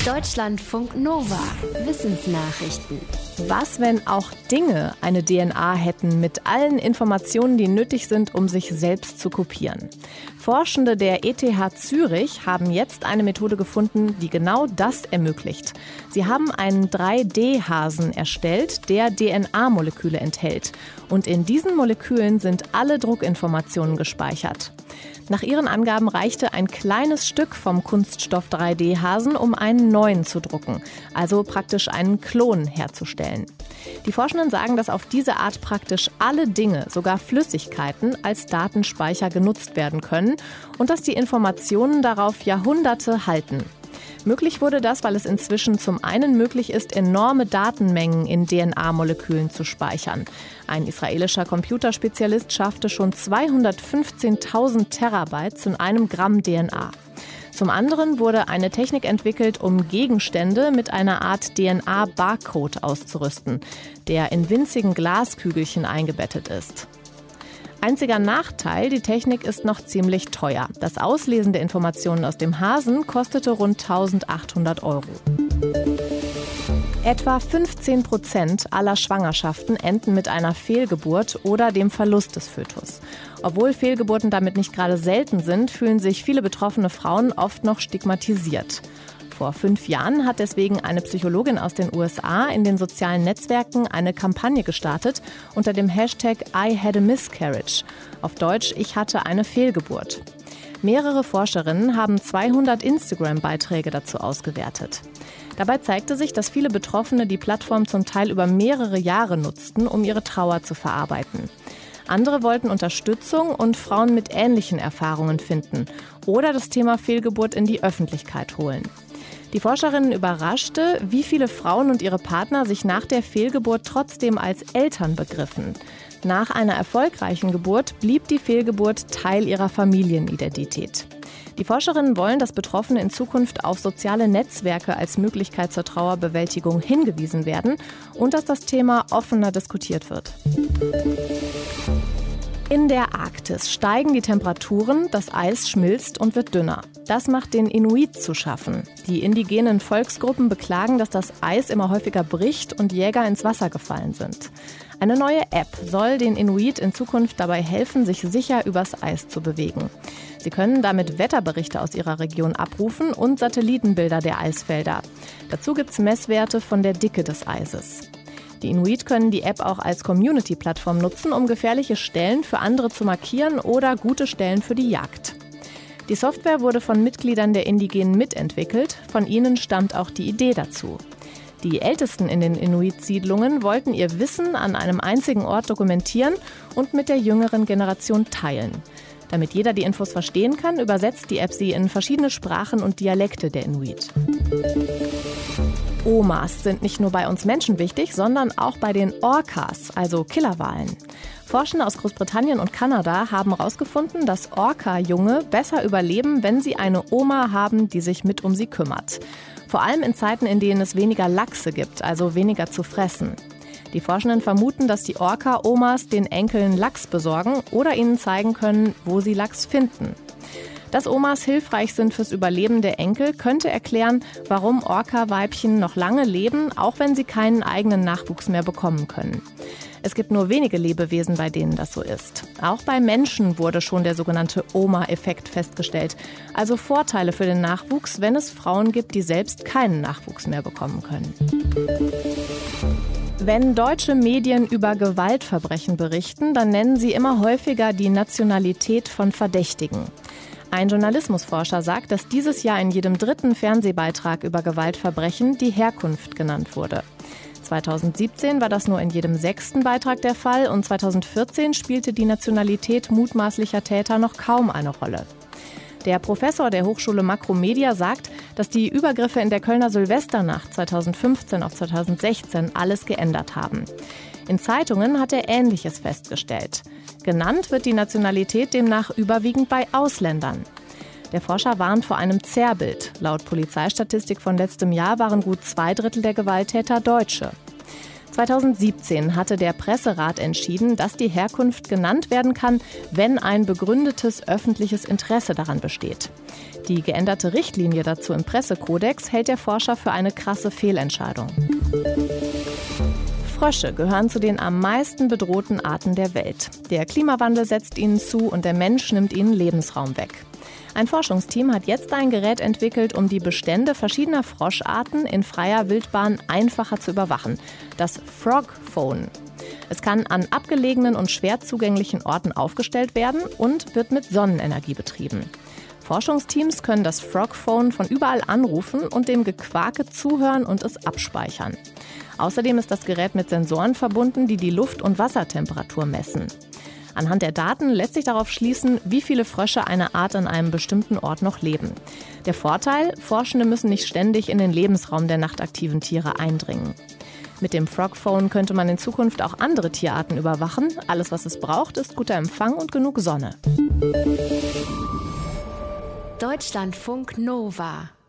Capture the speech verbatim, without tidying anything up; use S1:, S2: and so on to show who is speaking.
S1: Deutschlandfunk Nova. Wissensnachrichten.
S2: Was, wenn auch Dinge eine D N A hätten mit allen Informationen, die nötig sind, um sich selbst zu kopieren? Forschende der E T H Zürich haben jetzt eine Methode gefunden, die genau das ermöglicht. Sie haben einen drei D Hasen erstellt, der D N A-Moleküle enthält. Und in diesen Molekülen sind alle Druckinformationen gespeichert. Nach ihren Angaben reichte ein kleines Stück vom Kunststoff drei D Hasen, um einen neuen zu drucken, also praktisch einen Klon herzustellen. Die Forschenden sagen, dass auf diese Art praktisch alle Dinge, sogar Flüssigkeiten, als Datenspeicher genutzt werden können und dass die Informationen darauf Jahrhunderte halten. Möglich wurde das, weil es inzwischen zum einen möglich ist, enorme Datenmengen in D N A-Molekülen zu speichern. Ein israelischer Computerspezialist schaffte schon zweihundertfünfzehntausend Terabytes in einem Gramm D N A. Zum anderen wurde eine Technik entwickelt, um Gegenstände mit einer Art D N A-Barcode auszurüsten, der in winzigen Glaskügelchen eingebettet ist. Einziger Nachteil, die Technik ist noch ziemlich teuer. Das Auslesen der Informationen aus dem Hasen kostete rund eintausendachthundert Euro. Etwa fünfzehn Prozent aller Schwangerschaften enden mit einer Fehlgeburt oder dem Verlust des Fötus. Obwohl Fehlgeburten damit nicht gerade selten sind, fühlen sich viele betroffene Frauen oft noch stigmatisiert. Vor fünf Jahren hat deswegen eine Psychologin aus den U S A in den sozialen Netzwerken eine Kampagne gestartet unter dem Hashtag I had a miscarriage. Auf Deutsch, ich hatte eine Fehlgeburt. Mehrere Forscherinnen haben zweihundert Instagram-Beiträge dazu ausgewertet. Dabei zeigte sich, dass viele Betroffene die Plattform zum Teil über mehrere Jahre nutzten, um ihre Trauer zu verarbeiten. Andere wollten Unterstützung und Frauen mit ähnlichen Erfahrungen finden oder das Thema Fehlgeburt in die Öffentlichkeit holen. Die Forscherinnen überraschte, wie viele Frauen und ihre Partner sich nach der Fehlgeburt trotzdem als Eltern begriffen. Nach einer erfolgreichen Geburt blieb die Fehlgeburt Teil ihrer Familienidentität. Die Forscherinnen wollen, dass Betroffene in Zukunft auf soziale Netzwerke als Möglichkeit zur Trauerbewältigung hingewiesen werden und dass das Thema offener diskutiert wird. In der Arktis steigen die Temperaturen, das Eis schmilzt und wird dünner. Das macht den Inuit zu schaffen. Die indigenen Volksgruppen beklagen, dass das Eis immer häufiger bricht und Jäger ins Wasser gefallen sind. Eine neue App soll den Inuit in Zukunft dabei helfen, sich sicher übers Eis zu bewegen. Sie können damit Wetterberichte aus ihrer Region abrufen und Satellitenbilder der Eisfelder. Dazu gibt es Messwerte von der Dicke des Eises. Die Inuit können die App auch als Community-Plattform nutzen, um gefährliche Stellen für andere zu markieren oder gute Stellen für die Jagd. Die Software wurde von Mitgliedern der Indigenen mitentwickelt, von ihnen stammt auch die Idee dazu. Die Ältesten in den Inuit-Siedlungen wollten ihr Wissen an einem einzigen Ort dokumentieren und mit der jüngeren Generation teilen. Damit jeder die Infos verstehen kann, übersetzt die App sie in verschiedene Sprachen und Dialekte der Inuit. Omas sind nicht nur bei uns Menschen wichtig, sondern auch bei den Orcas, also Killerwalen. Forschende aus Großbritannien und Kanada haben herausgefunden, dass Orca-Junge besser überleben, wenn sie eine Oma haben, die sich mit um sie kümmert. Vor allem in Zeiten, in denen es weniger Lachse gibt, also weniger zu fressen. Die Forschenden vermuten, dass die Orca-Omas den Enkeln Lachs besorgen oder ihnen zeigen können, wo sie Lachs finden. Dass Omas hilfreich sind fürs Überleben der Enkel, könnte erklären, warum Orca-Weibchen noch lange leben, auch wenn sie keinen eigenen Nachwuchs mehr bekommen können. Es gibt nur wenige Lebewesen, bei denen das so ist. Auch bei Menschen wurde schon der sogenannte Oma-Effekt festgestellt. Also Vorteile für den Nachwuchs, wenn es Frauen gibt, die selbst keinen Nachwuchs mehr bekommen können. Wenn deutsche Medien über Gewaltverbrechen berichten, dann nennen sie immer häufiger die Nationalität von Verdächtigen. Ein Journalismusforscher sagt, dass dieses Jahr in jedem dritten Fernsehbeitrag über Gewaltverbrechen die Herkunft genannt wurde. zweitausendsiebzehn war das nur in jedem sechsten Beitrag der Fall und zweitausendvierzehn spielte die Nationalität mutmaßlicher Täter noch kaum eine Rolle. Der Professor der Hochschule Makromedia sagt, dass die Übergriffe in der Kölner Silvesternacht zweitausendfünfzehn auf zweitausendsechzehn alles geändert haben. In Zeitungen hat er Ähnliches festgestellt. Genannt wird die Nationalität demnach überwiegend bei Ausländern. Der Forscher warnt vor einem Zerrbild. Laut Polizeistatistik von letztem Jahr waren gut zwei Drittel der Gewalttäter Deutsche. zweitausendsiebzehn hatte der Presserat entschieden, dass die Herkunft genannt werden kann, wenn ein begründetes öffentliches Interesse daran besteht. Die geänderte Richtlinie dazu im Pressekodex hält der Forscher für eine krasse Fehlentscheidung. Frösche gehören zu den am meisten bedrohten Arten der Welt. Der Klimawandel setzt ihnen zu und der Mensch nimmt ihnen Lebensraum weg. Ein Forschungsteam hat jetzt ein Gerät entwickelt, um die Bestände verschiedener Froscharten in freier Wildbahn einfacher zu überwachen. Das Frog Phone. Es kann an abgelegenen und schwer zugänglichen Orten aufgestellt werden und wird mit Sonnenenergie betrieben. Forschungsteams können das Frog Phone von überall anrufen und dem Gequake zuhören und es abspeichern. Außerdem ist das Gerät mit Sensoren verbunden, die die Luft- und Wassertemperatur messen. Anhand der Daten lässt sich darauf schließen, wie viele Frösche einer Art an einem bestimmten Ort noch leben. Der Vorteil: Forschende müssen nicht ständig in den Lebensraum der nachtaktiven Tiere eindringen. Mit dem Frog Phone könnte man in Zukunft auch andere Tierarten überwachen. Alles, was es braucht, ist guter Empfang und genug Sonne.
S1: Deutschlandfunk Nova